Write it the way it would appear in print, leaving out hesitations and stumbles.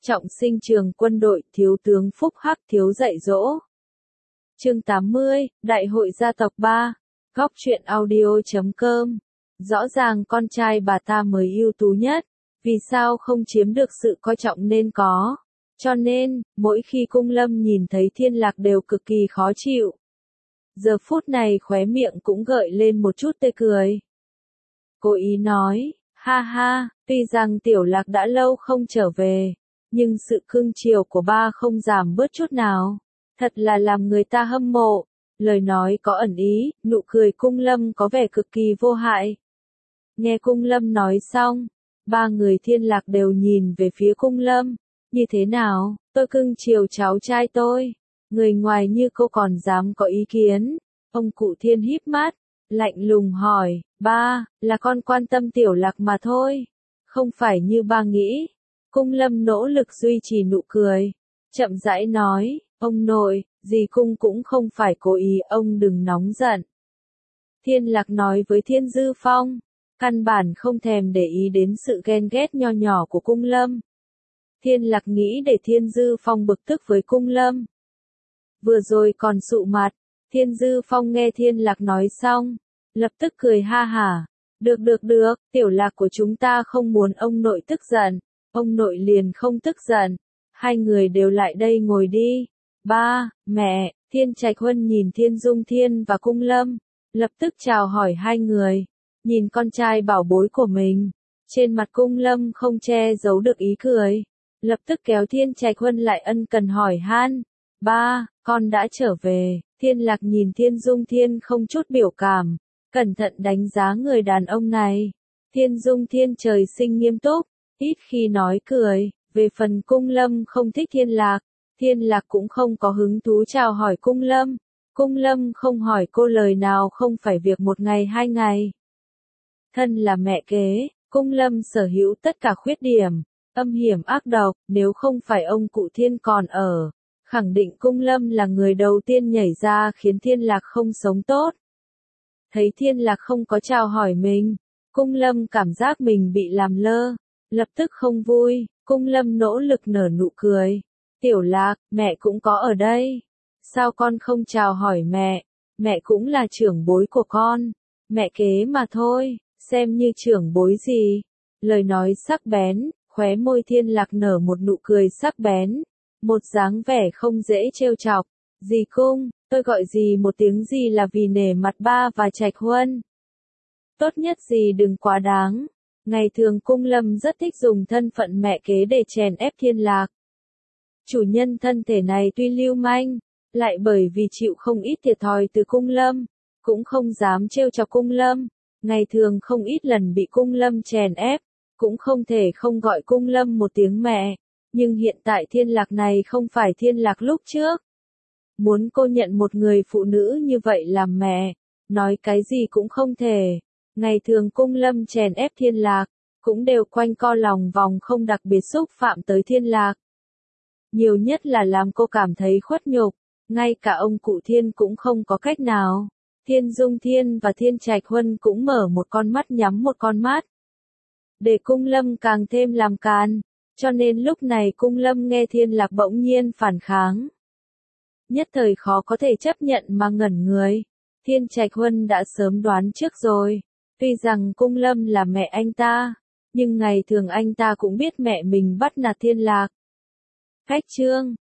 Trọng sinh trường quân đội, thiếu tướng Phúc Hắc thiếu dạy dỗ. Chương 80, Đại hội gia tộc 3, Góc truyện audio.com. Rõ ràng con trai bà ta mới ưu tú nhất, vì sao không chiếm được sự coi trọng nên có. Cho nên, mỗi khi Cung Lâm nhìn thấy Thiên Lạc đều cực kỳ khó chịu. Giờ phút này khóe miệng cũng gợi lên một chút tê cười. Cố ý nói, ha ha, tuy rằng Tiểu Lạc đã lâu không trở về, nhưng sự cưng chiều của ba không giảm bớt chút nào. Thật là làm người ta hâm mộ. Lời nói có ẩn ý, nụ cười Cung Lâm có vẻ cực kỳ vô hại. Nghe Cung Lâm nói xong, ba người Thiên Lạc đều nhìn về phía Cung Lâm. Như thế nào, tôi cưng chiều cháu trai tôi. Người ngoài như cô còn dám có ý kiến. Ông cụ Thiên híp mắt, lạnh lùng hỏi, ba, là con quan tâm Tiểu Lạc mà thôi. Không phải như ba nghĩ. Cung Lâm nỗ lực duy trì nụ cười. Chậm rãi nói, ông nội, dì Cung cũng không phải cố ý, ông đừng nóng giận. Thiên Lạc nói với Thiên Dư Phong, căn bản không thèm để ý đến sự ghen ghét nho nhỏ của Cung Lâm. Thiên Lạc nghĩ để Thiên Dư Phong bực tức với Cung Lâm. Vừa rồi còn sụ mặt, Thiên Dư Phong nghe Thiên Lạc nói xong, lập tức cười ha hả. Được, Tiểu Lạc của chúng ta không muốn ông nội tức giận, ông nội liền không tức giận. Hai người đều lại đây ngồi đi. Ba, mẹ, Thiên Trạch Huân nhìn Thiên Dung Thiên và Cung Lâm, lập tức chào hỏi hai người, nhìn con trai bảo bối của mình. Trên mặt Cung Lâm không che giấu được ý cười, lập tức kéo Thiên Trạch Huân lại ân cần hỏi han. Ba, con đã trở về. Thiên Lạc nhìn Thiên Dung Thiên không chút biểu cảm, cẩn thận đánh giá người đàn ông này. Thiên Dung Thiên trời sinh nghiêm túc, ít khi nói cười. Về phần Cung Lâm không thích Thiên Lạc, Thiên Lạc cũng không có hứng thú chào hỏi Cung Lâm. Cung Lâm không hỏi cô lời nào không phải việc một ngày hai ngày. Thân là mẹ kế, Cung Lâm sở hữu tất cả khuyết điểm, âm hiểm ác độc, nếu không phải ông cụ Thiên còn ở, khẳng định Cung Lâm là người đầu tiên nhảy ra khiến Thiên Lạc không sống tốt. Thấy Thiên Lạc không có chào hỏi mình, Cung Lâm cảm giác mình bị làm lơ, lập tức không vui. Cung Lâm nỗ lực nở nụ cười. Tiểu Lạc, mẹ cũng có ở đây. Sao con không chào hỏi mẹ? Mẹ cũng là trưởng bối của con. Mẹ kế mà thôi, xem như trưởng bối gì. Lời nói sắc bén, khóe môi Thiên Lạc nở một nụ cười sắc bén. Một dáng vẻ không dễ trêu chọc. Dì Cung, tôi gọi dì một tiếng dì là vì nể mặt ba và Trạch Huân. Tốt nhất dì đừng quá đáng. Ngày thường Cung Lâm rất thích dùng thân phận mẹ kế để chèn ép Thiên Lạc. Chủ nhân thân thể này tuy lưu manh, lại bởi vì chịu không ít thiệt thòi từ Cung Lâm, cũng không dám trêu chọc Cung Lâm. Ngày thường không ít lần bị Cung Lâm chèn ép, cũng không thể không gọi Cung Lâm một tiếng mẹ. Nhưng hiện tại Thiên Lạc này không phải Thiên Lạc lúc trước. Muốn cô nhận một người phụ nữ như vậy làm mẹ, nói cái gì cũng không thể. Ngày thường Cung Lâm chèn ép Thiên Lạc, cũng đều quanh co lòng vòng không đặc biệt xúc phạm tới Thiên Lạc. Nhiều nhất là làm cô cảm thấy khuất nhục, ngay cả ông cụ Thiên cũng không có cách nào. Thiên Dung Thiên và Thiên Trạch Huân cũng mở một con mắt nhắm một con mắt. Để Cung Lâm càng thêm làm càn, cho nên lúc này Cung Lâm nghe Thiên Lạc bỗng nhiên phản kháng. Nhất thời khó có thể chấp nhận mà ngẩn người. Thiên Trạch Huân đã sớm đoán trước rồi. Tuy rằng Cung Lâm là mẹ anh ta, nhưng ngày thường anh ta cũng biết mẹ mình bắt nạt Thiên Lạc. Cách chương